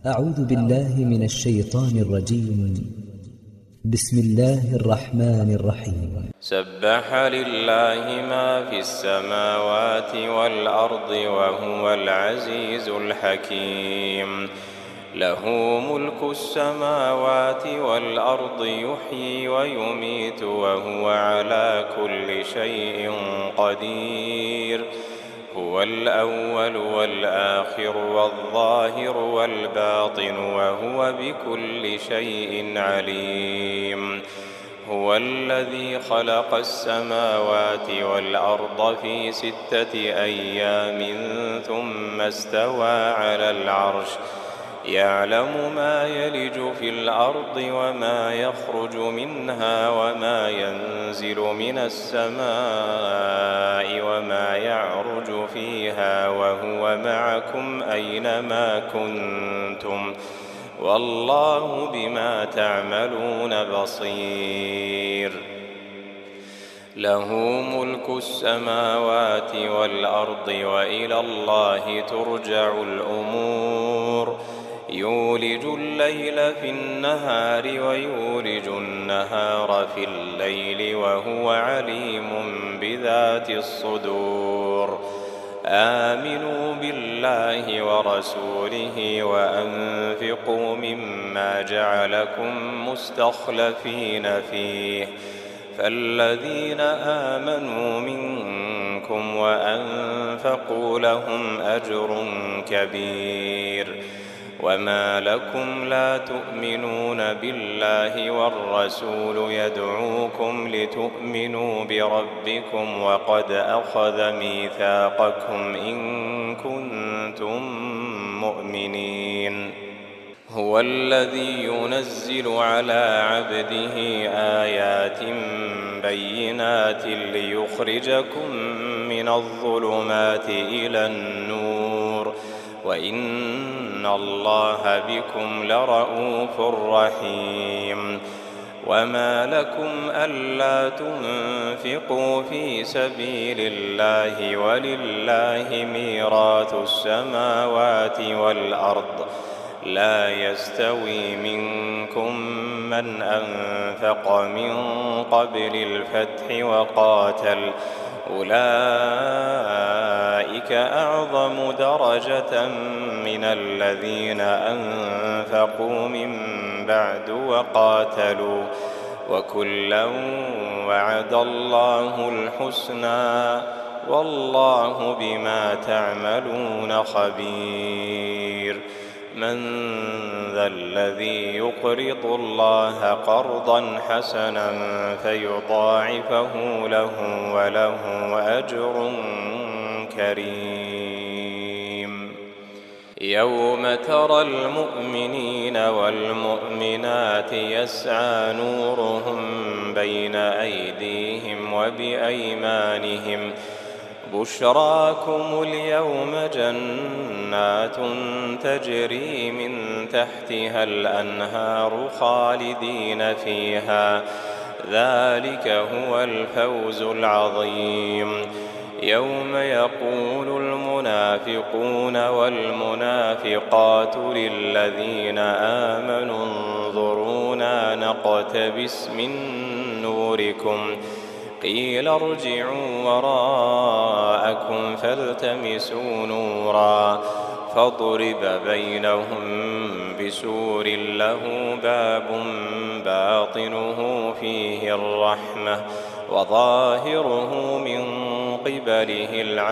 أعوذ بالله من الشيطان الرجيم. بسم الله الرحمن الرحيم. سبح لله ما في السماوات والأرض وهو العزيز الحكيم. له ملك السماوات والأرض يحيي ويميت وهو على كل شيء قدير. هو الأول والآخر والظاهر والباطن وهو بكل شيء عليم. هو الذي خلق السماوات والأرض في 6 أيام ثم استوى على العرش يعلم ما يلج في الأرض وما يخرج منها وما ينزل من السماء وما يعرج فيها وهو معكم أينما كنتم والله بما تعملون بصير. له ملك السماوات والأرض وإلى الله ترجع الأمور. يولج الليل في النهار ويولج النهار في الليل وهو عليم بذات الصدور. آمنوا بالله ورسوله وأنفقوا مما جعلكم مستخلفين فيه فالذين آمنوا منكم وأنفقوا لهم أجر كبير. وما لكم لا تؤمنون بالله والرسول يدعوكم لتؤمنوا بربكم وقد أخذ ميثاقكم إن كنتم مؤمنين. هو الذي ينزل على عبده آيات بينات ليخرجكم من الظلمات إلى النور وإن الله بكم لرءوف رحيم. وما لكم ألا تنفقوا في سبيل الله ولله ميراث السماوات والأرض لا يستوي منكم من أنفق من قبل الفتح وقاتل أولئك أعظم درجة من الذين أنفقوا من بعد وقاتلوا وكلا وعد الله الحسنى والله بما تعملون خبير. من ذا الذي يقرض الله قرضا حسنا فيضاعفه له وله أجر كريم. يوم ترى المؤمنين والمؤمنات يسعى نورهم بين أيديهم وبأيمانهم بشراكم اليوم جنات تجري من تحتها الأنهار خالدين فيها ذلك هو الفوز العظيم. يوم يقول المنافقون والمنافقات للذين آمنوا انظرونا نقتبس من نوركم قيل ارجعوا وراءكم فالتمسوا نورا فضرب بينهم بسور له باب باطنه فيه الرحمة وظاهره من قبله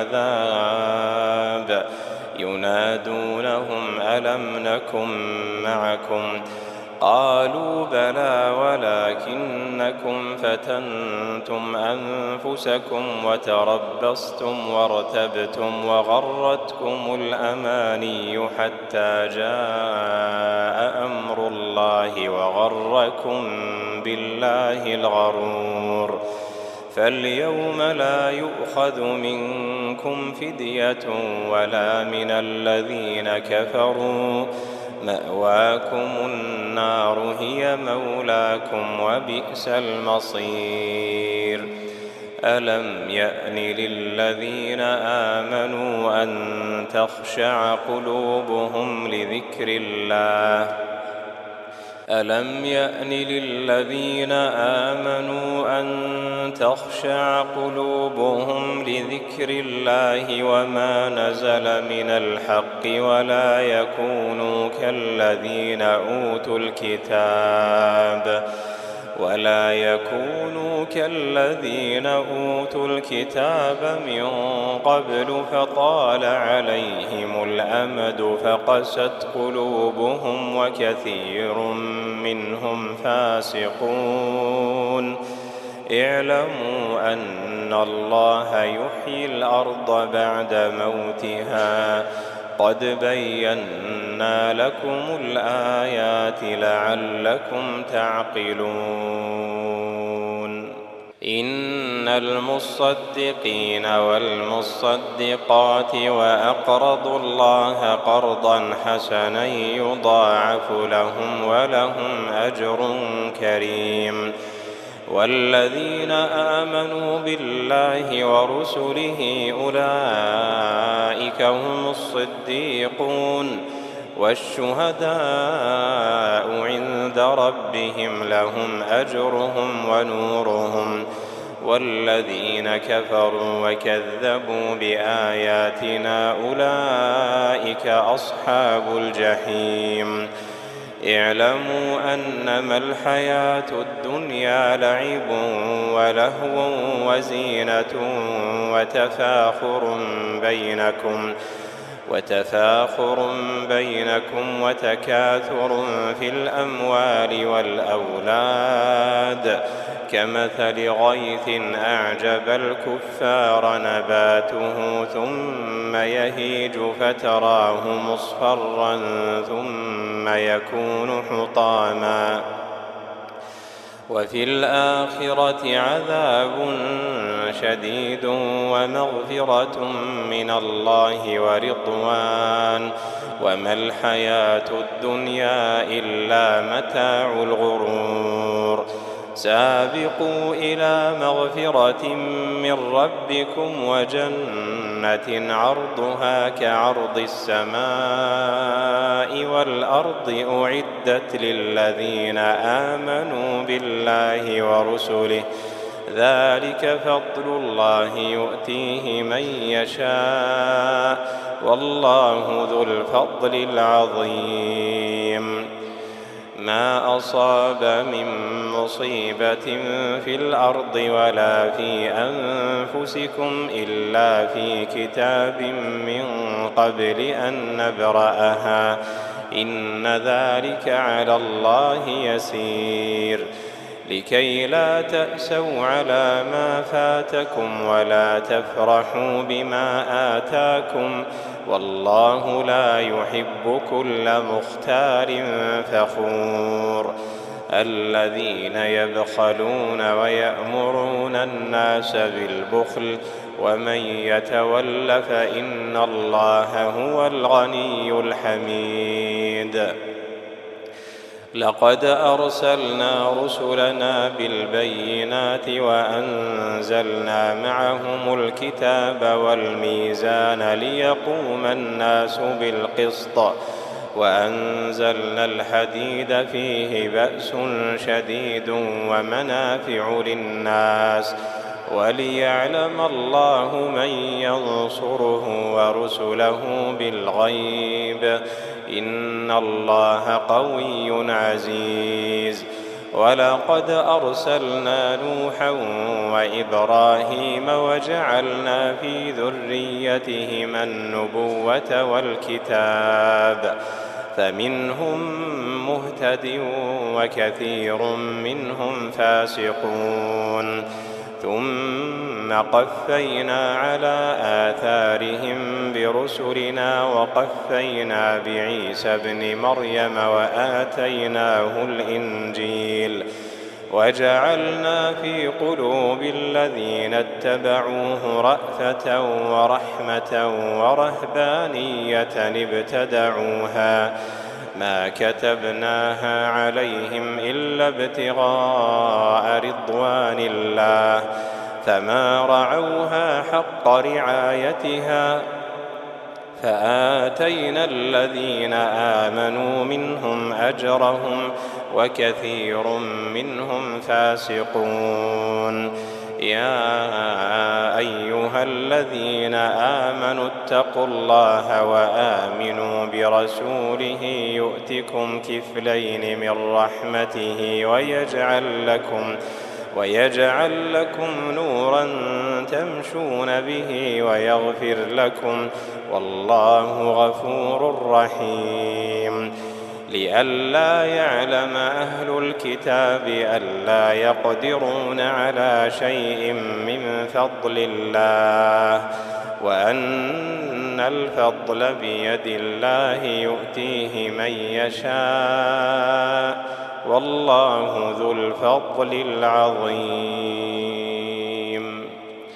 العذاب ينادونهم ألم نكن معكم قالوا بلى ولكنكم فتنتم أنفسكم وتربصتم وارتبتم وغرتكم الأماني حتى جاء أمر الله وغركم بالله الغرور. فاليوم لا يؤخذ منكم فدية ولا من الذين كفروا مأواكم النار هي مولاكم وبئس المصير. ألم يأن للذين آمنوا أن تخشع قلوبهم لذكر الله ألم يأن للذين آمنوا أن تخشع قلوبهم لذكر الله وما نزل من الحق ولا يكونوا كالذين أوتوا الكتاب من قبل فطال عليهم الأمد فقست قلوبهم وكثير منهم فاسقون اعلموا أن الله يحيي الأرض بعد موتها قد بينا لكم الآيات لعلكم تعقلون إن المصدقين والمصدقات وأقرضوا الله قرضا حسنا يضاعف لهم ولهم أجر كريم والذين آمنوا بالله ورسله أولئك هم الصديقون والشهداء عند ربهم لهم أجرهم ونورهم والذين كفروا وكذبوا بآياتنا أولئك أصحاب الجحيم اعلموا أنما الحياة الدنيا لعب ولهو وزينة وتفاخر بينكم وتكاثر في الأموال والأولاد كمثل غيث أعجب الكفار نباته ثم يهيج فتراه مصفرا ثم يكون حطاما وفي الآخرة عذاب شديد ومغفرة من الله ورضوان وما الحياة الدنيا إلا متاع الغرور سابقوا إلى مغفرة من ربكم وجنة عرضها كعرض السماء والأرض أعدت للذين آمنوا بالله ورسله ذلك فضل الله يؤتيه من يشاء والله ذو الفضل العظيم ما أصاب من مصيبة في الأرض ولا في أنفسكم إلا في كتاب من قبل أن نبرأها إن ذلك على الله يسير لكي لا تأسوا على ما فاتكم ولا تفرحوا بما آتاكم والله لا يحب كل مختال فخور الذين يبخلون ويأمرون الناس بالبخل ومن يتول فإن الله هو الغني الحميد لقد أرسلنا رسلنا بالبينات وأنزلنا معهم الكتاب والميزان ليقوم الناس بالقسط وأنزلنا الحديد فيه بأس شديد ومنافع للناس وليعلم الله من ينصره ورسله بالغيب إن الله قوي عزيز ولقد أرسلنا نوحا وإبراهيم وجعلنا في ذريتهما النبوة والكتاب فمنهم مهتد وكثير منهم فاسقون ثم قفينا على آثارهم برسلنا وقفينا بعيسى ابن مريم وآتيناه الإنجيل وجعلنا في قلوب الذين اتبعوه رأفة ورحمة ورهبانية ابتدعوها ما كتبناها عليهم إلا ابتغاء رضوان الله فما رعوها حق رعايتها فآتينا الذين آمنوا منهم أجرهم وكثير منهم فاسقون. يا أيها الذين آمنوا اتقوا الله وآمنوا برسوله يؤتكم كفلين من رحمته ويجعل لكم نورا تمشون به ويغفر لكم والله غفور رحيم. لئلا يعلم أهل الكتاب ألا يقدرون على شيء من فضل الله وأن الفضل بيد الله يؤتيه من يشاء والله ذو الفضل العظيم.